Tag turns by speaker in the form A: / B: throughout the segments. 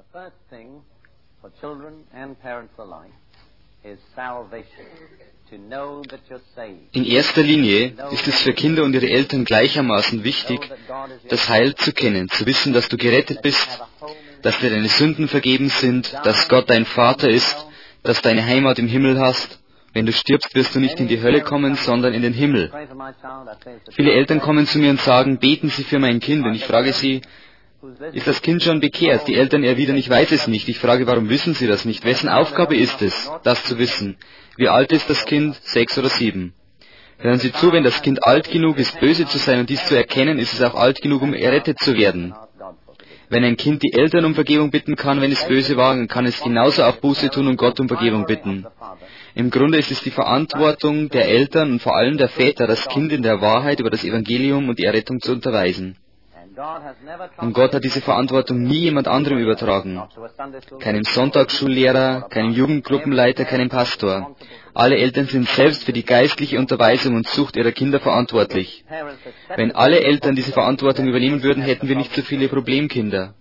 A: first thing for children and parents alike is salvation. To know that you're saved.
B: In erster Linie ist es für Kinder und ihre Eltern gleichermaßen wichtig, das Heil zu kennen, zu wissen, dass du gerettet bist, dass dir deine Sünden vergeben sind, dass Gott dein Vater ist, dass du eine Heimat im Himmel hast. Wenn du stirbst, wirst du nicht in die Hölle kommen, sondern in den Himmel. Viele Eltern kommen zu mir und sagen, beten Sie für mein Kind. Und ich frage sie, ist das Kind schon bekehrt? Die Eltern erwidern, ich weiß es nicht. Ich frage, warum wissen Sie das nicht? Wessen Aufgabe ist es, das zu wissen? Wie alt ist das Kind? 6 oder 7. Hören Sie zu, wenn das Kind alt genug ist, böse zu sein und dies zu erkennen, ist es auch alt genug, um errettet zu werden. Wenn ein Kind die Eltern um Vergebung bitten kann, wenn es böse war, dann kann es genauso auch Buße tun und Gott um Vergebung bitten. Im Grunde ist es die Verantwortung der Eltern und vor allem der Väter, das Kind in der Wahrheit über das Evangelium und die Errettung zu unterweisen. Und Gott hat diese Verantwortung nie jemand anderem übertragen. Keinem Sonntagsschullehrer, keinem Jugendgruppenleiter, keinem Pastor. Alle Eltern sind selbst für die geistliche Unterweisung und Zucht ihrer Kinder verantwortlich. Wenn alle Eltern diese Verantwortung übernehmen würden, hätten wir nicht so viele Problemkinder.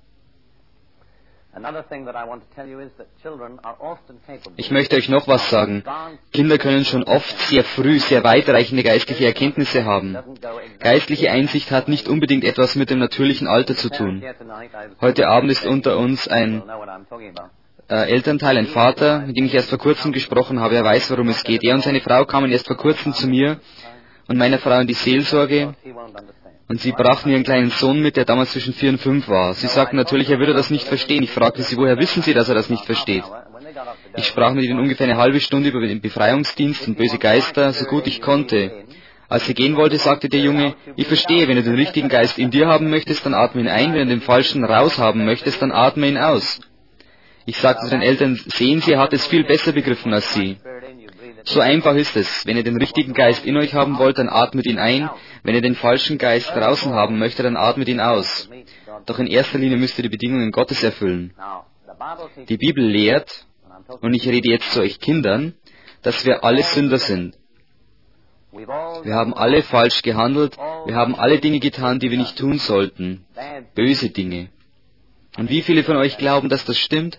B: Ich möchte euch noch was sagen. Kinder können schon oft sehr früh sehr weitreichende geistliche Erkenntnisse haben. Geistliche Einsicht hat nicht unbedingt etwas mit dem natürlichen Alter zu tun. Heute Abend ist unter uns ein Elternteil, ein Vater, mit dem ich erst vor kurzem gesprochen habe. Er weiß, worum es geht. Er und seine Frau kamen erst vor kurzem zu mir und meiner Frau in die Seelsorge. Und sie brachten ihren kleinen Sohn mit, der damals zwischen 4 und 5 war. Sie sagten natürlich, er würde das nicht verstehen. Ich fragte sie, woher wissen Sie, dass er das nicht versteht? Ich sprach mit ihnen ungefähr eine halbe Stunde über den Befreiungsdienst und böse Geister, so gut ich konnte. Als sie gehen wollte, sagte der Junge, ich verstehe, wenn du den richtigen Geist in dir haben möchtest, dann atme ihn ein, wenn du den falschen raushaben möchtest, dann atme ihn aus. Ich sagte zu den Eltern, sehen Sie, er hat es viel besser begriffen als Sie. So einfach ist es. Wenn ihr den richtigen Geist in euch haben wollt, dann atmet ihn ein. Wenn ihr den falschen Geist draußen haben möchtet, dann atmet ihn aus. Doch in erster Linie müsst ihr die Bedingungen Gottes erfüllen. Die Bibel lehrt, und ich rede jetzt zu euch Kindern, dass wir alle Sünder sind. Wir haben alle falsch gehandelt, wir haben alle Dinge getan, die wir nicht tun sollten. Böse Dinge. Und wie viele von euch glauben, dass das stimmt?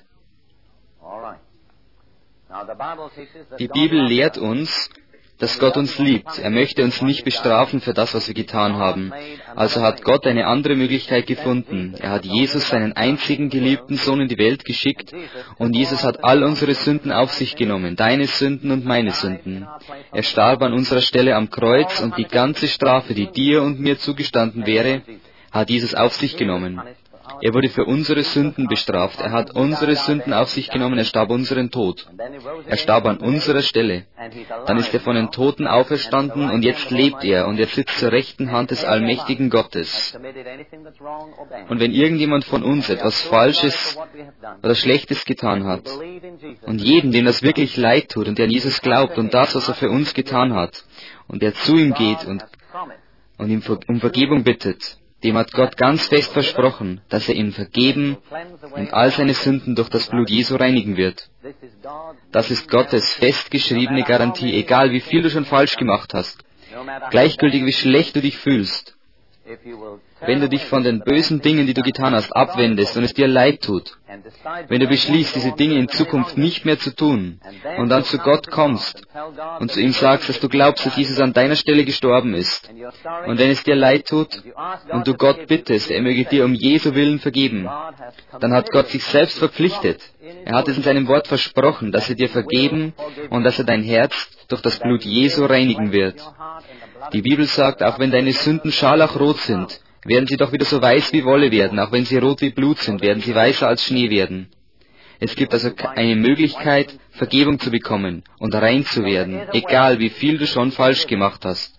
B: Die Bibel lehrt uns, dass Gott uns liebt. Er möchte uns nicht bestrafen für das, was wir getan haben. Also hat Gott eine andere Möglichkeit gefunden. Er hat Jesus, seinen einzigen geliebten Sohn, in die Welt geschickt und Jesus hat all unsere Sünden auf sich genommen, deine Sünden und meine Sünden. Er starb an unserer Stelle am Kreuz und die ganze Strafe, die dir und mir zugestanden wäre, hat Jesus auf sich genommen. Er wurde für unsere Sünden bestraft. Er hat unsere Sünden auf sich genommen. Er starb unseren Tod. Er starb an unserer Stelle. Dann ist er von den Toten auferstanden und jetzt lebt er und er sitzt zur rechten Hand des allmächtigen Gottes. Und wenn irgendjemand von uns etwas Falsches oder Schlechtes getan hat und jedem, dem das wirklich leid tut und der an Jesus glaubt und das, was er für uns getan hat und der zu ihm geht und ihm um Vergebung bittet, dem hat Gott ganz fest versprochen, dass er ihm vergeben und all seine Sünden durch das Blut Jesu reinigen wird. Das ist Gottes festgeschriebene Garantie, egal wie viel du schon falsch gemacht hast, gleichgültig wie schlecht du dich fühlst. Wenn du dich von den bösen Dingen, die du getan hast, abwendest und es dir leid tut, wenn du beschließt, diese Dinge in Zukunft nicht mehr zu tun und dann zu Gott kommst und zu ihm sagst, dass du glaubst, dass Jesus an deiner Stelle gestorben ist und wenn es dir leid tut und du Gott bittest, er möge dir um Jesu Willen vergeben, dann hat Gott sich selbst verpflichtet. Er hat es in seinem Wort versprochen, dass er dir vergeben und dass er dein Herz durch das Blut Jesu reinigen wird. Die Bibel sagt, auch wenn deine Sünden scharlachrot sind, werden sie doch wieder so weiß wie Wolle werden. Auch wenn sie rot wie Blut sind, werden sie weißer als Schnee werden. Es gibt also eine Möglichkeit, Vergebung zu bekommen und rein zu werden, egal wie viel du schon falsch gemacht hast.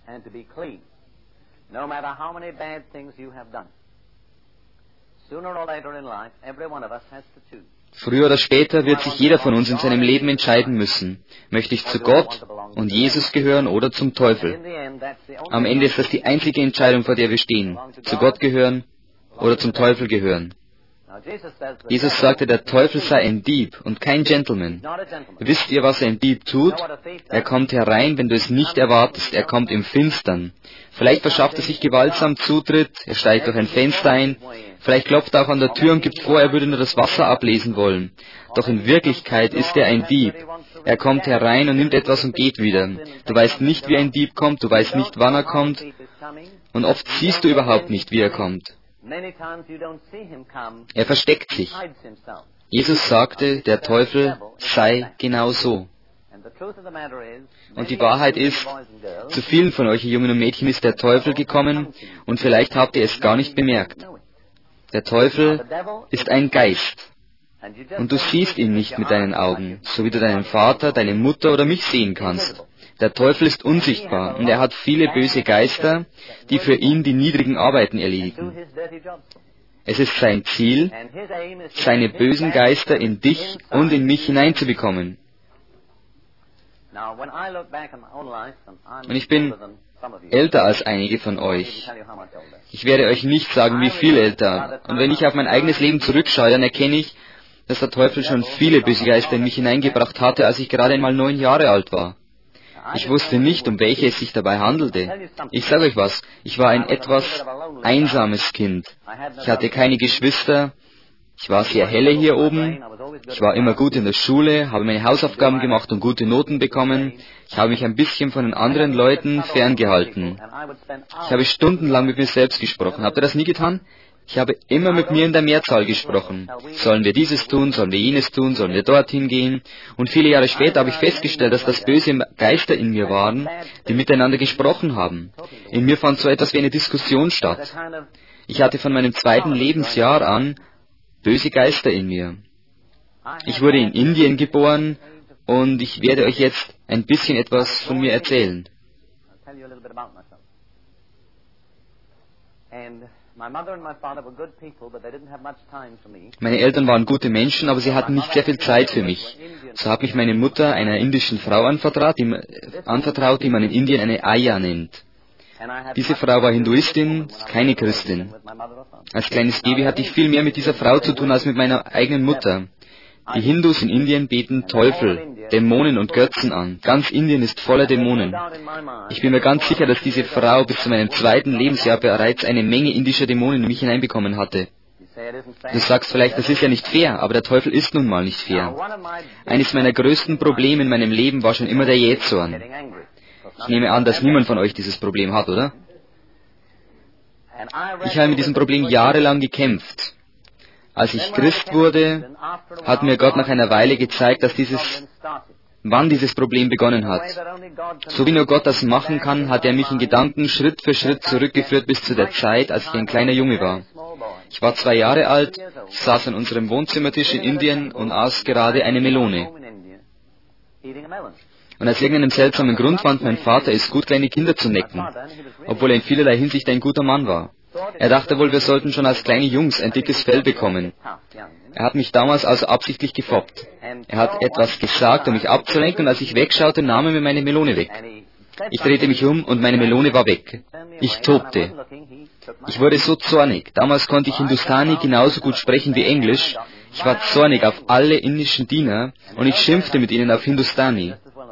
B: Früher oder später wird sich jeder von uns in seinem Leben entscheiden müssen. Möchte ich zu Gott und Jesus gehören oder zum Teufel? Am Ende ist das die einzige Entscheidung, vor der wir stehen. Zu Gott gehören oder zum Teufel gehören. Jesus sagte, der Teufel sei ein Dieb und kein Gentleman. Wisst ihr, was ein Dieb tut? Er kommt herein, wenn du es nicht erwartest. Er kommt im Finstern. Vielleicht verschafft er sich gewaltsam Zutritt, er steigt durch ein Fenster ein, Vielleicht klopft er auch an der Tür und gibt vor, er würde nur das Wasser ablesen wollen. Doch in Wirklichkeit ist er ein Dieb. Er kommt herein und nimmt etwas und geht wieder. Du weißt nicht, wie ein Dieb kommt, du weißt nicht, wann er kommt, und oft siehst du überhaupt nicht, wie er kommt. Er versteckt sich. Jesus sagte, der Teufel sei genau so. Und die Wahrheit ist, zu vielen von euch, Jungen und Mädchen, ist der Teufel gekommen, und vielleicht habt ihr es gar nicht bemerkt. Der Teufel ist ein Geist. Und du siehst ihn nicht mit deinen Augen, so wie du deinen Vater, deine Mutter oder mich sehen kannst. Der Teufel ist unsichtbar, und er hat viele böse Geister, die für ihn die niedrigen Arbeiten erledigen. Es ist sein Ziel, seine bösen Geister in dich und in mich hineinzubekommen. Und ich bin älter als einige von euch. Ich werde euch nicht sagen, wie viel älter. Und wenn ich auf mein eigenes Leben zurückschaue, dann erkenne ich, dass der Teufel schon viele böse Geister in mich hineingebracht hatte, als ich gerade einmal 9 Jahre alt war. Ich wusste nicht, um welche es sich dabei handelte. Ich sage euch was, ich war ein etwas einsames Kind. Ich hatte keine Geschwister. Ich war sehr helle hier oben. Ich war immer gut in der Schule, habe meine Hausaufgaben gemacht und gute Noten bekommen. Ich habe mich ein bisschen von den anderen Leuten ferngehalten. Ich habe stundenlang mit mir selbst gesprochen. Habt ihr das nie getan? Ich habe immer mit mir in der Mehrzahl gesprochen. Sollen wir dieses tun? Sollen wir jenes tun? Sollen wir dorthin gehen? Und viele Jahre später habe ich festgestellt, dass das böse Geister in mir waren, die miteinander gesprochen haben. In mir fand so etwas wie eine Diskussion statt. Ich hatte von meinem 2. Lebensjahr an böse Geister in mir. Ich wurde in Indien geboren und ich werde euch jetzt ein bisschen etwas von mir erzählen. Meine Eltern waren gute Menschen, aber sie hatten nicht sehr viel Zeit für mich. So hat mich meine Mutter einer indischen Frau anvertraut, die man in Indien eine Ayya nennt. Diese Frau war Hinduistin, keine Christin. Als kleines Baby hatte ich viel mehr mit dieser Frau zu tun als mit meiner eigenen Mutter. Die Hindus in Indien beten Teufel, Dämonen und Götzen an. Ganz Indien ist voller Dämonen. Ich bin mir ganz sicher, dass diese Frau bis zu meinem 2. Lebensjahr bereits eine Menge indischer Dämonen in mich hineinbekommen hatte. Du sagst vielleicht, das ist ja nicht fair, aber der Teufel ist nun mal nicht fair. Eines meiner größten Probleme in meinem Leben war schon immer der Jähzorn. Ich nehme an, dass niemand von euch dieses Problem hat, oder? Ich habe mit diesem Problem jahrelang gekämpft. Als ich Christ wurde, hat mir Gott nach einer Weile gezeigt, wann dieses Problem begonnen hat. So wie nur Gott das machen kann, hat er mich in Gedanken Schritt für Schritt zurückgeführt bis zu der Zeit, als ich ein kleiner Junge war. Ich war 2 Jahre alt, ich saß an unserem Wohnzimmertisch in Indien und aß gerade eine Melone. Und aus irgendeinem seltsamen Grund fand mein Vater es gut, kleine Kinder zu necken, obwohl er in vielerlei Hinsicht ein guter Mann war. Er dachte wohl, wir sollten schon als kleine Jungs ein dickes Fell bekommen. Er hat mich damals also absichtlich gefoppt. Er hat etwas gesagt, um mich abzulenken, und als ich wegschaute, nahm er mir meine Melone weg. Ich drehte mich um und meine Melone war weg. Ich tobte. Ich wurde so zornig. Damals konnte ich Hindustani genauso gut sprechen wie Englisch. Ich war zornig auf alle indischen Diener und ich schimpfte mit ihnen auf Hindustani.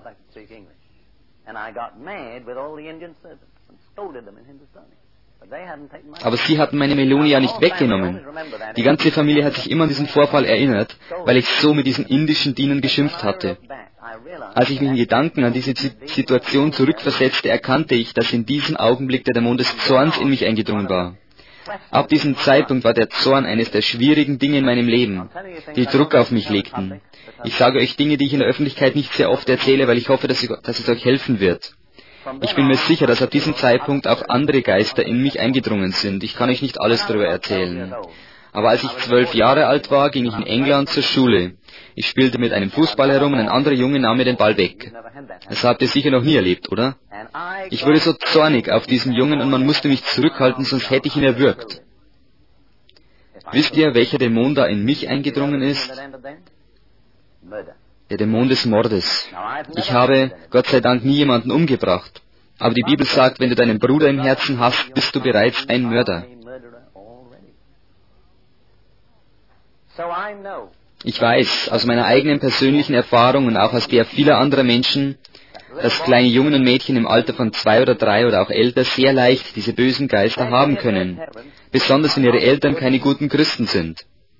B: Aber sie hatten meine Melone ja nicht weggenommen. Die ganze Familie hat sich immer an diesen Vorfall erinnert, weil ich so mit diesen indischen Dienern geschimpft hatte. Als ich mich in Gedanken an diese Situation zurückversetzte, erkannte ich, dass in diesem Augenblick der Dämon des Zorns in mich eingedrungen war. Ab diesem Zeitpunkt war der Zorn eines der schwierigen Dinge in meinem Leben, die Druck auf mich legten. Ich sage euch Dinge, die ich in der Öffentlichkeit nicht sehr oft erzähle, weil ich hoffe, dass es euch helfen wird. Ich bin mir sicher, dass ab diesem Zeitpunkt auch andere Geister in mich eingedrungen sind. Ich kann euch nicht alles darüber erzählen. Aber als ich 12 Jahre alt war, ging ich in England zur Schule. Ich spielte mit einem Fußball herum und ein anderer Junge nahm mir den Ball weg. Das habt ihr sicher noch nie erlebt, oder? Ich wurde so zornig auf diesen Jungen und man musste mich zurückhalten, sonst hätte ich ihn erwürgt. Wisst ihr, welcher Dämon da in mich eingedrungen ist? Der Dämon des Mordes. Ich habe, Gott sei Dank, nie jemanden umgebracht. Aber die Bibel sagt, wenn du deinen Bruder im Herzen hast, bist du bereits ein Mörder. Ich weiß aus meiner eigenen persönlichen Erfahrung und auch aus der vieler anderer Menschen, dass kleine Jungen und Mädchen im Alter von 2 oder 3 oder auch älter sehr leicht diese bösen Geister haben können, besonders wenn ihre Eltern keine guten Christen sind.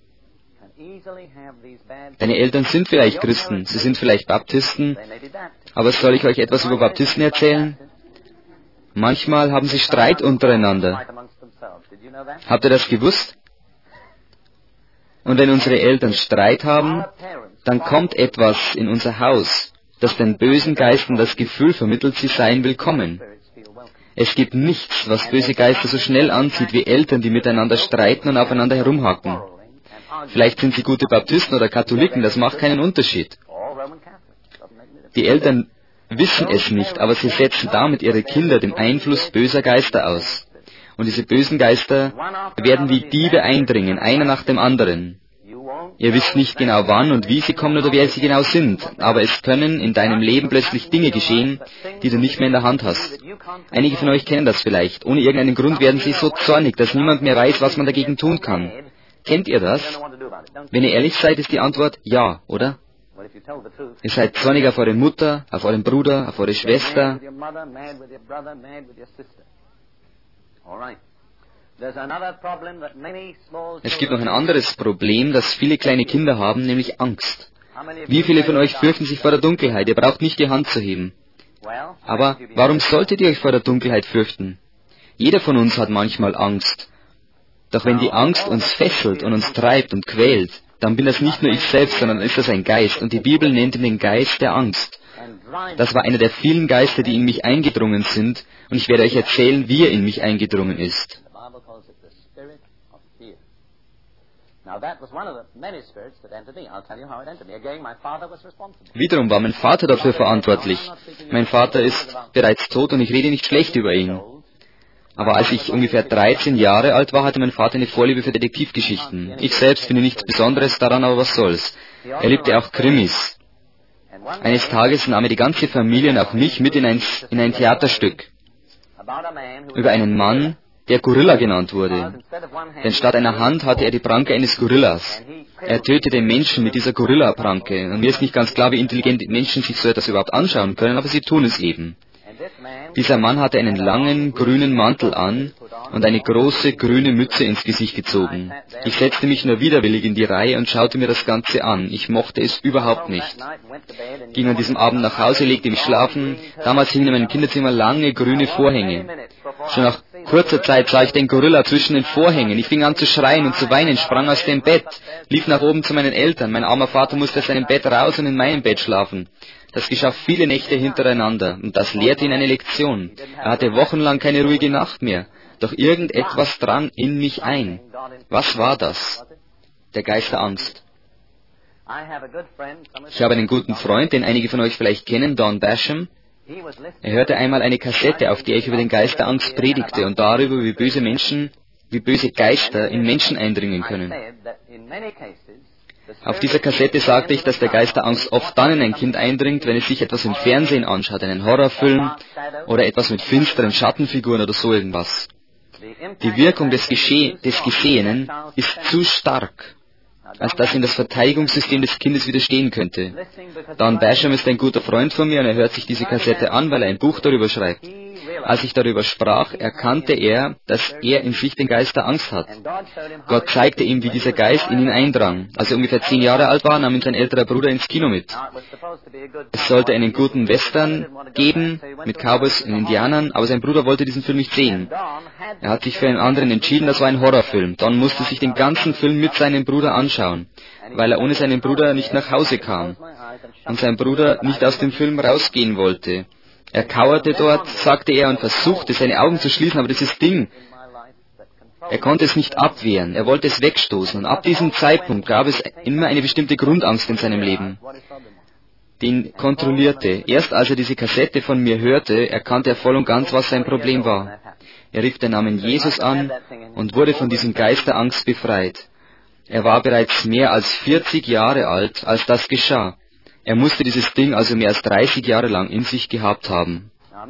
B: Deine Eltern sind vielleicht Christen, sie sind vielleicht Baptisten, aber soll ich euch etwas über Baptisten erzählen? Manchmal haben sie Streit untereinander. Habt ihr das gewusst? Und wenn unsere Eltern Streit haben, dann kommt etwas in unser Haus, das den bösen Geistern das Gefühl vermittelt, sie seien willkommen. Es gibt nichts, was böse Geister so schnell anzieht wie Eltern, die miteinander streiten und aufeinander herumhacken. Vielleicht sind sie gute Baptisten oder Katholiken, das macht keinen Unterschied. Die Eltern wissen es nicht, aber sie setzen damit ihre Kinder dem Einfluss böser Geister aus. Und diese bösen Geister werden wie Diebe eindringen, einer nach dem anderen. Ihr wisst nicht genau wann und wie sie kommen oder wer sie genau sind, aber es können in deinem Leben plötzlich Dinge geschehen, die du nicht mehr in der Hand hast. Einige von euch kennen das vielleicht. Ohne irgendeinen Grund werden sie so zornig, dass niemand mehr weiß, was man dagegen tun kann. Kennt ihr das? Wenn ihr ehrlich seid, ist die Antwort ja, oder? Ihr seid zornig auf eure Mutter, auf euren Bruder, auf eure Schwester. Es gibt noch ein anderes Problem, das viele kleine Kinder haben, nämlich Angst. Wie viele von euch fürchten sich vor der Dunkelheit? Ihr braucht nicht die Hand zu heben. Aber warum solltet ihr euch vor der Dunkelheit fürchten? Jeder von uns hat manchmal Angst. Doch wenn die Angst uns fesselt und uns treibt und quält, dann bin das nicht nur ich selbst, sondern ist das ein Geist. Und die Bibel nennt ihn den Geist der Angst. Das war einer der vielen Geister, die in mich eingedrungen sind, und ich werde euch erzählen, wie er in mich eingedrungen ist. Wiederum war mein Vater dafür verantwortlich. Mein Vater ist bereits tot und ich rede nicht schlecht über ihn. Aber als ich ungefähr 13 Jahre alt war, hatte mein Vater eine Vorliebe für Detektivgeschichten. Ich selbst finde nichts Besonderes daran, aber was soll's. Er liebte auch Krimis. Eines Tages nahm er die ganze Familie und auch mich mit in ein Theaterstück über einen Mann, der Gorilla genannt wurde. Denn statt einer Hand hatte er die Pranke eines Gorillas. Er tötete Menschen mit dieser Gorilla-Pranke. Und mir ist nicht ganz klar, wie intelligent Menschen sich so etwas überhaupt anschauen können, aber sie tun es eben. Dieser Mann hatte einen langen, grünen Mantel an und eine große, grüne Mütze ins Gesicht gezogen. Ich setzte mich nur widerwillig in die Reihe und schaute mir das Ganze an. Ich mochte es überhaupt nicht. Ging an diesem Abend nach Hause, legte mich schlafen. Damals hingen in meinem Kinderzimmer lange, grüne Vorhänge. Schon nach kurzer Zeit sah ich den Gorilla zwischen den Vorhängen. Ich fing an zu schreien und zu weinen, sprang aus dem Bett, lief nach oben zu meinen Eltern. Mein armer Vater musste aus seinem Bett raus und in meinem Bett schlafen. Das geschah viele Nächte hintereinander, und das lehrte ihn eine Lektion. Er hatte wochenlang keine ruhige Nacht mehr, doch irgendetwas drang in mich ein. Was war das? Der Geist der Angst. Ich habe einen guten Freund, den einige von euch vielleicht kennen, Don Basham. Er hörte einmal eine Kassette, auf der ich über den Geist der Angst predigte und darüber, wie böse Geister in Menschen eindringen können. Auf dieser Kassette sagte ich, dass der Geist der Angst oft dann in ein Kind eindringt, wenn es sich etwas im Fernsehen anschaut, einen Horrorfilm oder etwas mit finsteren Schattenfiguren oder so irgendwas. Die Wirkung des Geschehenen ist zu stark, als dass ihm das Verteidigungssystem des Kindes widerstehen könnte. Don Basham ist ein guter Freund von mir und er hört sich diese Kassette an, weil er ein Buch darüber schreibt. Als ich darüber sprach, erkannte er, dass er in sich den Geist der Angst hat. Gott zeigte ihm, wie dieser Geist in ihn eindrang. Als er ungefähr 10 Jahre alt war, nahm ihn sein älterer Bruder ins Kino mit. Es sollte einen guten Western geben, mit Cowboys und Indianern, aber sein Bruder wollte diesen Film nicht sehen. Er hat sich für einen anderen entschieden, das war ein Horrorfilm. Don musste sich den ganzen Film mit seinem Bruder anschauen, weil er ohne seinen Bruder nicht nach Hause kam und sein Bruder nicht aus dem Film rausgehen wollte. Er kauerte dort, sagte er, und versuchte, seine Augen zu schließen, aber dieses Ding, er konnte es nicht abwehren, er wollte es wegstoßen. Und ab diesem Zeitpunkt gab es immer eine bestimmte Grundangst in seinem Leben, die ihn kontrollierte. Erst als er diese Kassette von mir hörte, erkannte er voll und ganz, was sein Problem war. Er rief den Namen Jesus an und wurde von diesem Geist der Angst befreit. Er war bereits mehr als 40 Jahre alt, als das geschah. Er musste dieses Ding also mehr als 30 Jahre lang in sich gehabt haben.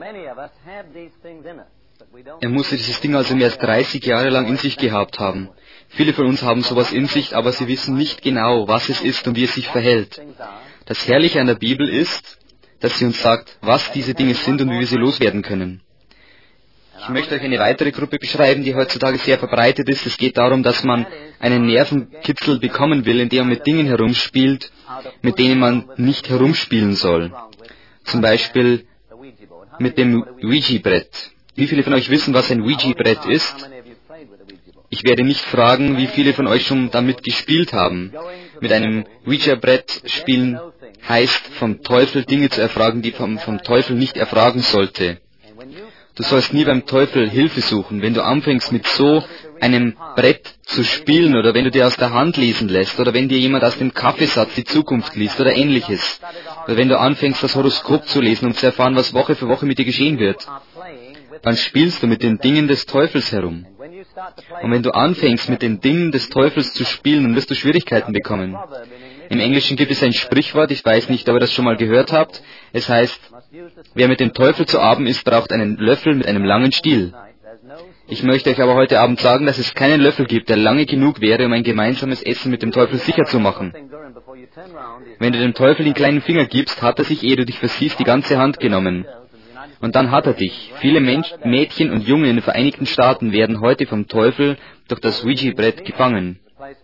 B: Viele von uns haben sowas in sich, aber sie wissen nicht genau, was es ist und wie es sich verhält. Das Herrliche an der Bibel ist, dass sie uns sagt, was diese Dinge sind und wie wir sie loswerden können. Ich möchte euch eine weitere Gruppe beschreiben, die heutzutage sehr verbreitet ist. Es geht darum, dass man einen Nervenkitzel bekommen will, indem man mit Dingen herumspielt, mit denen man nicht herumspielen soll. Zum Beispiel mit dem Ouija-Brett. Wie viele von euch wissen, was ein Ouija-Brett ist? Ich werde nicht fragen, wie viele von euch schon damit gespielt haben. Mit einem Ouija-Brett spielen heißt, vom Teufel Dinge zu erfragen, die vom Teufel nicht erfragen sollte. Du sollst nie beim Teufel Hilfe suchen. Wenn du anfängst mit so einem Brett zu spielen oder wenn du dir aus der Hand lesen lässt oder wenn dir jemand aus dem Kaffeesatz die Zukunft liest oder ähnliches. Oder wenn du anfängst, das Horoskop zu lesen, um zu erfahren, was Woche für Woche mit dir geschehen wird, dann spielst du mit den Dingen des Teufels herum. Und wenn du anfängst, mit den Dingen des Teufels zu spielen, dann wirst du Schwierigkeiten bekommen. Im Englischen gibt es ein Sprichwort, ich weiß nicht, ob ihr das schon mal gehört habt. Es heißt, wer mit dem Teufel zu Abend isst, braucht einen Löffel mit einem langen Stiel. Ich möchte euch aber heute Abend sagen, dass es keinen Löffel gibt, der lange genug wäre, um ein gemeinsames Essen mit dem Teufel sicher zu machen. Wenn du dem Teufel den kleinen Finger gibst, hat er sich, ehe du dich versiehst, die ganze Hand genommen. Und dann hat er dich. Viele Mädchen und Jungen in den Vereinigten Staaten werden heute vom Teufel durch das Ouija-Brett gefangen.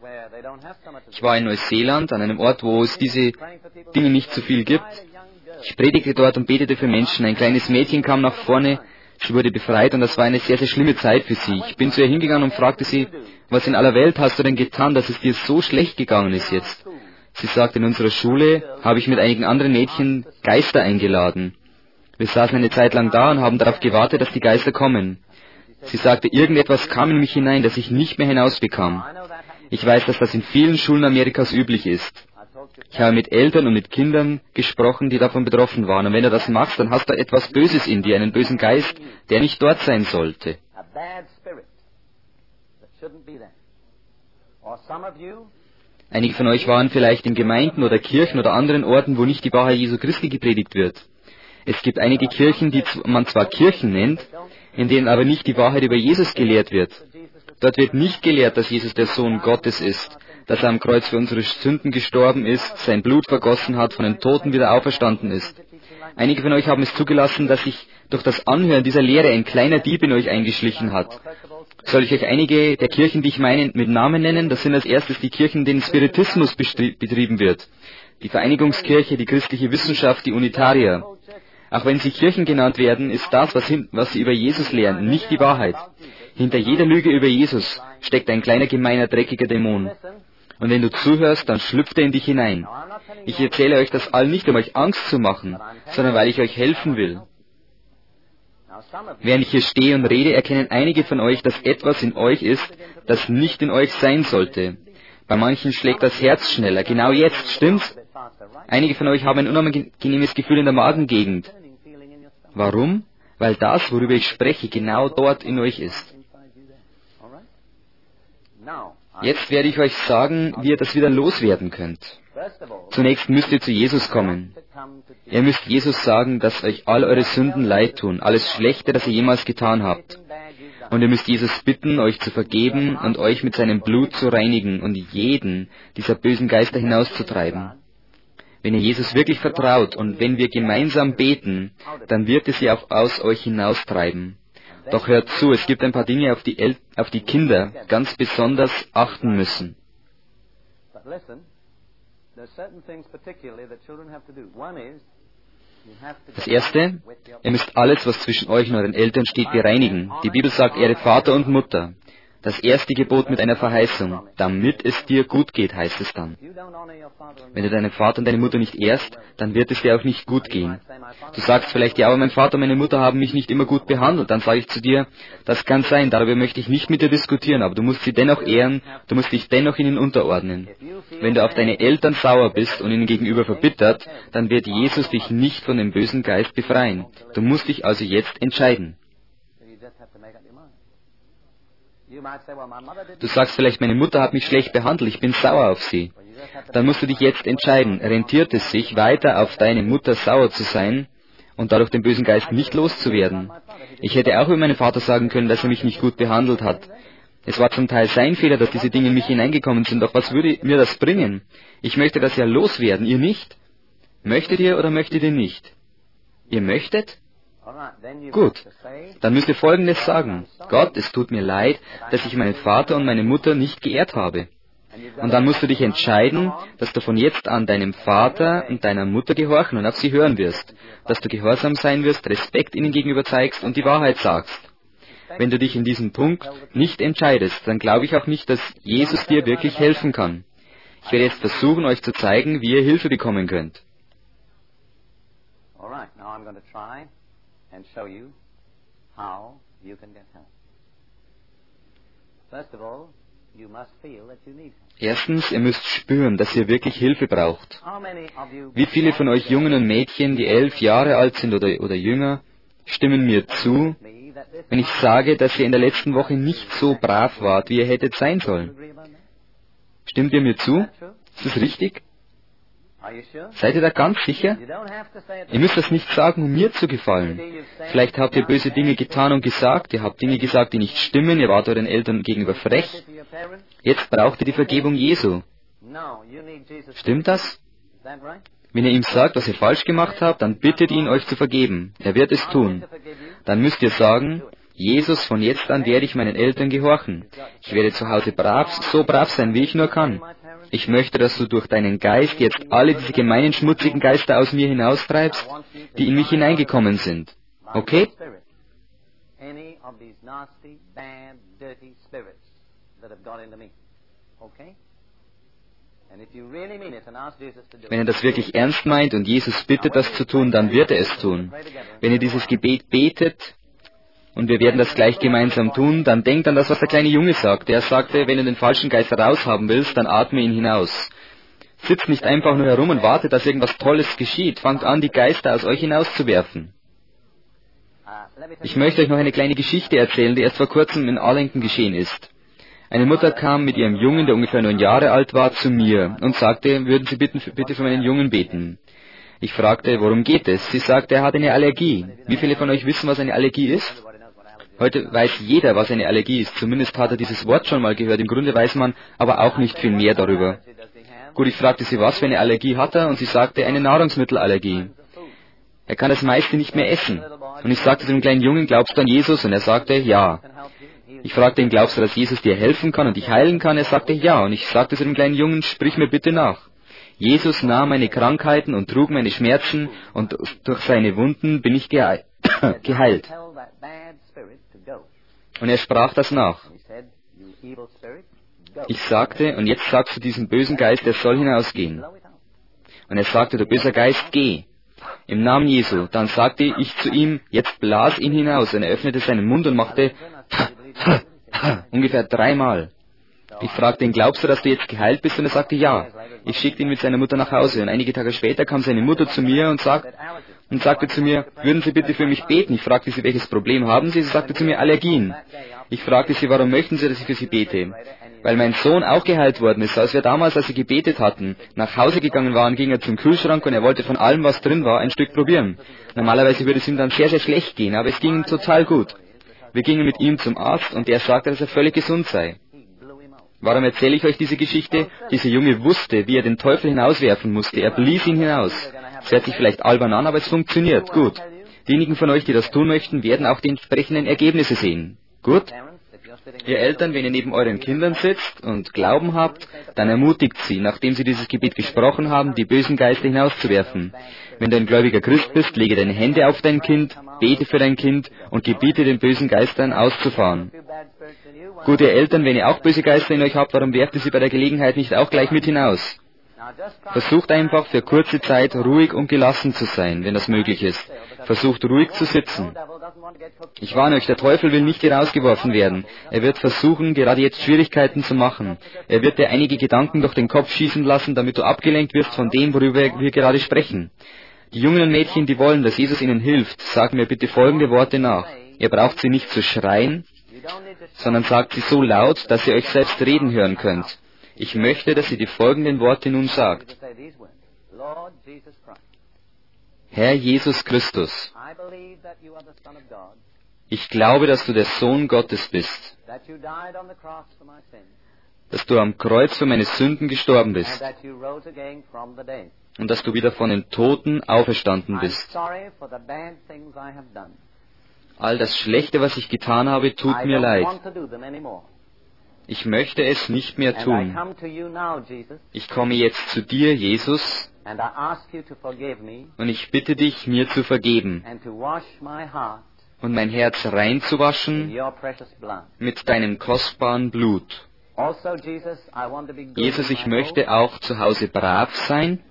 B: Ich war in Neuseeland, an einem Ort, wo es diese Dinge nicht so viel gibt. Ich predigte dort und betete für Menschen. Ein kleines Mädchen kam nach vorne, sie wurde befreit und das war eine sehr, sehr schlimme Zeit für sie. Ich bin zu ihr hingegangen und fragte sie, was in aller Welt hast du denn getan, dass es dir so schlecht gegangen ist jetzt? Sie sagte, in unserer Schule habe ich mit einigen anderen Mädchen Geister eingeladen. Wir saßen eine Zeit lang da und haben darauf gewartet, dass die Geister kommen. Sie sagte, irgendetwas kam in mich hinein, das ich nicht mehr hinausbekam. Ich weiß, dass das in vielen Schulen Amerikas üblich ist. Ich habe mit Eltern und mit Kindern gesprochen, die davon betroffen waren. Und wenn du das machst, dann hast du etwas Böses in dir, einen bösen Geist, der nicht dort sein sollte. Einige von euch waren vielleicht in Gemeinden oder Kirchen oder anderen Orten, wo nicht die Wahrheit Jesu Christi gepredigt wird. Es gibt einige Kirchen, die man zwar Kirchen nennt, in denen aber nicht die Wahrheit über Jesus gelehrt wird. Dort wird nicht gelehrt, dass Jesus der Sohn Gottes ist, dass er am Kreuz für unsere Sünden gestorben ist, sein Blut vergossen hat, von den Toten wieder auferstanden ist. Einige von euch haben es zugelassen, dass sich durch das Anhören dieser Lehre ein kleiner Dieb in euch eingeschlichen hat. Soll ich euch einige der Kirchen, die ich meine, mit Namen nennen? Das sind als erstes die Kirchen, in denen Spiritismus betrieben wird. Die Vereinigungskirche, die christliche Wissenschaft, die Unitarier. Auch wenn sie Kirchen genannt werden, ist das, was sie über Jesus lehren, nicht die Wahrheit. Hinter jeder Lüge über Jesus steckt ein kleiner, gemeiner, dreckiger Dämon. Und wenn du zuhörst, dann schlüpft er in dich hinein. Ich erzähle euch das all nicht, um euch Angst zu machen, sondern weil ich euch helfen will. Während ich hier stehe und rede, erkennen einige von euch, dass etwas in euch ist, das nicht in euch sein sollte. Bei manchen schlägt das Herz schneller. Genau jetzt, stimmt's? Einige von euch haben ein unangenehmes Gefühl in der Magengegend. Warum? Weil das, worüber ich spreche, genau dort in euch ist. Jetzt werde ich euch sagen, wie ihr das wieder loswerden könnt. Zunächst müsst ihr zu Jesus kommen. Ihr müsst Jesus sagen, dass euch all eure Sünden leid tun, alles Schlechte, das ihr jemals getan habt. Und ihr müsst Jesus bitten, euch zu vergeben und euch mit seinem Blut zu reinigen und jeden dieser bösen Geister hinauszutreiben. Wenn ihr Jesus wirklich vertraut und wenn wir gemeinsam beten, dann wird er sie auch aus euch hinaustreiben. Doch hört zu, es gibt ein paar Dinge, auf die Kinder ganz besonders achten müssen. Das Erste, ihr müsst alles, was zwischen euch und euren Eltern steht, bereinigen. Die Bibel sagt, ehre Vater und Mutter. Das erste Gebot mit einer Verheißung. Damit es dir gut geht, heißt es dann. Wenn du deinen Vater und deine Mutter nicht ehrst, dann wird es dir auch nicht gut gehen. Du sagst vielleicht, ja, aber mein Vater und meine Mutter haben mich nicht immer gut behandelt. Dann sage ich zu dir, das kann sein, darüber möchte ich nicht mit dir diskutieren, aber du musst sie dennoch ehren, du musst dich dennoch ihnen unterordnen. Wenn du auf deine Eltern sauer bist und ihnen gegenüber verbittert, dann wird Jesus dich nicht von dem bösen Geist befreien. Du musst dich also jetzt entscheiden. Du sagst vielleicht, meine Mutter hat mich schlecht behandelt, ich bin sauer auf sie. Dann musst du dich jetzt entscheiden, rentiert es sich, weiter auf deine Mutter sauer zu sein und dadurch den bösen Geist nicht loszuwerden? Ich hätte auch über meinen Vater sagen können, dass er mich nicht gut behandelt hat. Es war zum Teil sein Fehler, dass diese Dinge in mich hineingekommen sind, doch was würde mir das bringen? Ich möchte das ja loswerden, ihr nicht? Möchtet ihr oder möchtet ihr nicht? Ihr möchtet? Gut, dann müsst ihr Folgendes sagen. Gott, es tut mir leid, dass ich meinen Vater und meine Mutter nicht geehrt habe. Und dann musst du dich entscheiden, dass du von jetzt an deinem Vater und deiner Mutter gehorchen und auf sie hören wirst, dass du gehorsam sein wirst, Respekt ihnen gegenüber zeigst und die Wahrheit sagst. Wenn du dich in diesem Punkt nicht entscheidest, dann glaube ich auch nicht, dass Jesus dir wirklich helfen kann. Ich werde jetzt versuchen, euch zu zeigen, wie ihr Hilfe bekommen könnt. Erstens, ihr müsst spüren, dass ihr wirklich Hilfe braucht. Wie viele von euch Jungen und Mädchen, die 11 Jahre alt sind oder jünger, stimmen mir zu, wenn ich sage, dass ihr in der letzten Woche nicht so brav wart, wie ihr hättet sein sollen? Stimmt ihr mir zu? Ist das richtig? Seid ihr da ganz sicher? Ihr müsst das nicht sagen, um mir zu gefallen. Vielleicht habt ihr böse Dinge getan und gesagt, ihr habt Dinge gesagt, die nicht stimmen, ihr wart euren Eltern gegenüber frech. Jetzt braucht ihr die Vergebung Jesu. Stimmt das? Wenn ihr ihm sagt, was ihr falsch gemacht habt, dann bittet ihn, euch zu vergeben. Er wird es tun. Dann müsst ihr sagen, Jesus, von jetzt an werde ich meinen Eltern gehorchen. Ich werde zu Hause so brav sein, wie ich nur kann. Ich möchte, dass du durch deinen Geist jetzt alle diese gemeinen, schmutzigen Geister aus mir hinaustreibst, die in mich hineingekommen sind. Okay? Wenn ihr das wirklich ernst meint und Jesus bittet, das zu tun, dann wird er es tun. Wenn ihr dieses Gebet betet, und wir werden das gleich gemeinsam tun, dann denkt an das, was der kleine Junge sagte. Er sagte, wenn du den falschen Geist raushaben willst, dann atme ihn hinaus. Sitzt nicht einfach nur herum und wartet, dass irgendwas Tolles geschieht. Fangt an, die Geister aus euch hinauszuwerfen. Ich möchte euch noch eine kleine Geschichte erzählen, die erst vor kurzem in Arlington geschehen ist. Eine Mutter kam mit ihrem Jungen, der ungefähr 9 Jahre alt war, zu mir und sagte, würden Sie bitte für meinen Jungen beten. Ich fragte, worum geht es? Sie sagte, er hat eine Allergie. Wie viele von euch wissen, was eine Allergie ist? Heute weiß jeder, was eine Allergie ist. Zumindest hat er dieses Wort schon mal gehört. Im Grunde weiß man aber auch nicht viel mehr darüber. Gut, ich fragte sie, was für eine Allergie hat er? Und sie sagte, eine Nahrungsmittelallergie. Er kann das meiste nicht mehr essen. Und ich sagte zu dem kleinen Jungen, glaubst du an Jesus? Und er sagte, ja. Ich fragte ihn, glaubst du, dass Jesus dir helfen kann und dich heilen kann? Er sagte, ja. Und ich sagte zu dem kleinen Jungen, sprich mir bitte nach. Jesus nahm meine Krankheiten und trug meine Schmerzen und durch seine Wunden bin ich geheilt. Und er sprach das nach. Ich sagte, und jetzt sagst du diesem bösen Geist, er soll hinausgehen. Und er sagte, du böser Geist, geh. Im Namen Jesu. Dann sagte ich zu ihm, jetzt blas ihn hinaus. Und er öffnete seinen Mund und machte ungefähr 3-mal. Ich fragte ihn, glaubst du, dass du jetzt geheilt bist? Und er sagte, ja. Ich schickte ihn mit seiner Mutter nach Hause. Und einige Tage später kam seine Mutter zu mir und sagte zu mir, würden Sie bitte für mich beten? Ich fragte sie, welches Problem haben Sie? Sie sagte zu mir, Allergien. Ich fragte sie, warum möchten Sie, dass ich für Sie bete? Weil mein Sohn auch geheilt worden ist. Als wir damals, als wir gebetet hatten, nach Hause gegangen waren, ging er zum Kühlschrank und er wollte von allem, was drin war, ein Stück probieren. Normalerweise würde es ihm dann sehr, sehr schlecht gehen, aber es ging ihm total gut. Wir gingen mit ihm zum Arzt und der sagte, dass er völlig gesund sei. Warum erzähle ich euch diese Geschichte? Dieser Junge wusste, wie er den Teufel hinauswerfen musste. Er blies ihn hinaus. Es hört sich vielleicht albern an, aber es funktioniert. Gut. Diejenigen von euch, die das tun möchten, werden auch die entsprechenden Ergebnisse sehen. Gut? Ihr Eltern, wenn ihr neben euren Kindern sitzt und Glauben habt, dann ermutigt sie, nachdem sie dieses Gebet gesprochen haben, die bösen Geister hinauszuwerfen. Wenn du ein gläubiger Christ bist, lege deine Hände auf dein Kind, bete für dein Kind und gebiete den bösen Geistern auszufahren. Gut, ihr Eltern, wenn ihr auch böse Geister in euch habt, warum werft ihr sie bei der Gelegenheit nicht auch gleich mit hinaus? Versucht einfach für kurze Zeit ruhig und gelassen zu sein, wenn das möglich ist. Versucht ruhig zu sitzen. Ich warne euch, der Teufel will nicht hinausgeworfen werden. Er wird versuchen, gerade jetzt Schwierigkeiten zu machen. Er wird dir einige Gedanken durch den Kopf schießen lassen, damit du abgelenkt wirst von dem, worüber wir gerade sprechen. Die Jungen und Mädchen, die wollen, dass Jesus ihnen hilft, sagen mir bitte folgende Worte nach. Ihr braucht sie nicht zu schreien, sondern sagt sie so laut, dass ihr euch selbst reden hören könnt. Ich möchte, dass ihr die folgenden Worte nun sagt. Herr Jesus Christus, ich glaube, dass du der Sohn Gottes bist, dass du am Kreuz für meine Sünden gestorben bist und dass du wieder von den Toten auferstanden
A: I'm
B: bist.
A: sorry for the bad things I have done.
B: All das Schlechte, was ich getan habe, tut
A: I
B: mir
A: don't
B: leid.
A: want to do them anymore.
B: Ich möchte es nicht mehr
A: And I
B: tun.
A: come to you now, Jesus,
B: Ich komme jetzt zu dir, Jesus,
A: and I ask you to forgive me
B: und ich bitte dich, mir zu vergeben
A: and to wash my heart
B: und mein Herz
A: in
B: reinzuwaschen
A: your precious blood.
B: mit deinem kostbaren Blut.
A: Also, Jesus, I want to be good
B: Jesus,
A: in
B: ich
A: my
B: möchte
A: home
B: auch zu Hause brav sein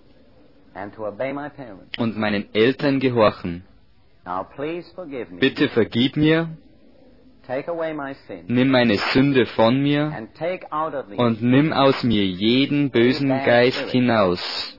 A: and to obey my parents.
B: und meinen Eltern gehorchen.
A: Now, please forgive me.
B: Bitte vergib mir,
A: Take away my sin
B: nimm meine Sünde von mir
A: and take out of me
B: und nimm aus mir jeden bösen Geist hinaus,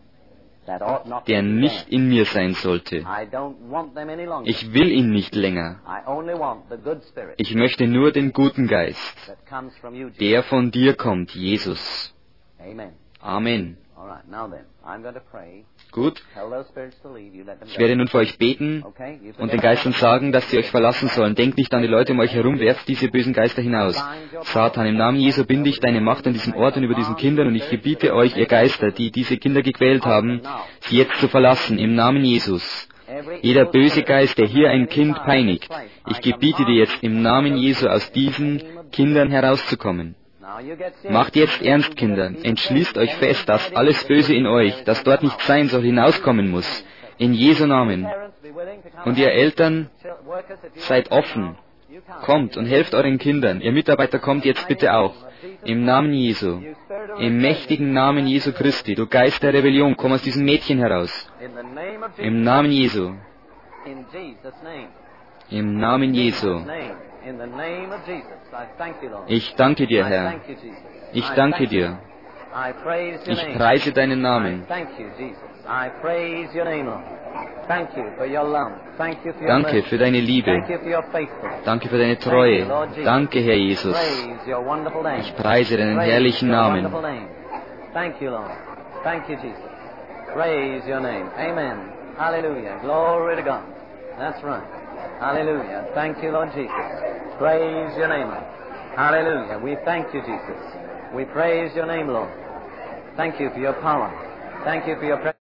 A: that ought not
B: der
A: to be
B: nicht
A: there.
B: in mir sein sollte.
A: I don't want them any longer.
B: Ich will ihn nicht länger.
A: I only want the good spirit
B: Ich möchte nur den guten Geist,
A: that comes from you, Jesus.
B: der von dir kommt, Jesus.
A: Amen.
B: Amen.
A: All right, now then, I'm going to pray.
B: Gut,
A: Tell those spirits to leave. You let them
B: ich werde
A: go.
B: nun für euch beten
A: Okay? You
B: und den Geistern sagen, dass sie euch verlassen sollen. Denkt nicht an die Leute um euch herum, werft diese bösen Geister hinaus. Satan, im Namen Jesu binde ich deine Macht an diesem Ort und über diesen Kindern und ich gebiete euch, ihr Geister, die diese Kinder gequält haben, sie jetzt zu verlassen, im Namen Jesus. Jeder böse Geist, der hier ein Kind peinigt, ich gebiete dir jetzt im Namen Jesu aus diesen Kindern herauszukommen.
A: Now you get serious.
B: Macht jetzt ernst, Kinder. Entschließt euch fest, dass alles Böse in euch, das dort nicht sein soll, hinauskommen muss. In Jesu Namen.
A: Parents, be willing to come
B: Und ihr
A: out.
B: Eltern,
A: Workers, if you
B: seid
A: want to
B: offen.
A: come, you come.
B: Kommt und helft euren Kindern. Ihr Mitarbeiter kommt jetzt bitte auch. Im Namen Jesu. Im mächtigen Namen Jesu Christi. Du Geist der Rebellion, komm aus diesem Mädchen heraus.
A: In the name of Jesus.
B: Im Namen Jesu.
A: In Jesus' name.
B: Im Namen Jesu.
A: Name. In the name of Jesus. I thank you, Lord.
B: Ich danke dir,
A: I
B: Herr.
A: thank you, Jesus.
B: Ich
A: I
B: danke
A: thank you.
B: dir.
A: I praise your
B: Ich
A: name.
B: preise deinen
A: I
B: Namen.
A: thank you, Jesus. I praise your name, Lord. Thank you for your love. Thank you for your
B: Danke
A: mercy.
B: für deine Liebe.
A: Thank you for your faithfulness.
B: Danke für deine Treue. Danke, Herr Jesus.
A: Praise your wonderful name.
B: Ich preise deinen
A: Praise
B: herrlichen
A: your
B: Namen.
A: wonderful name. Thank you, Lord. Thank you, Jesus. Praise your name. Amen. Hallelujah. Glory to God. That's right. Hallelujah. Thank you, Lord Jesus. Praise your name, Lord. Hallelujah. We thank you, Jesus. We praise your name, Lord. Thank you for your power. Thank you for your presence.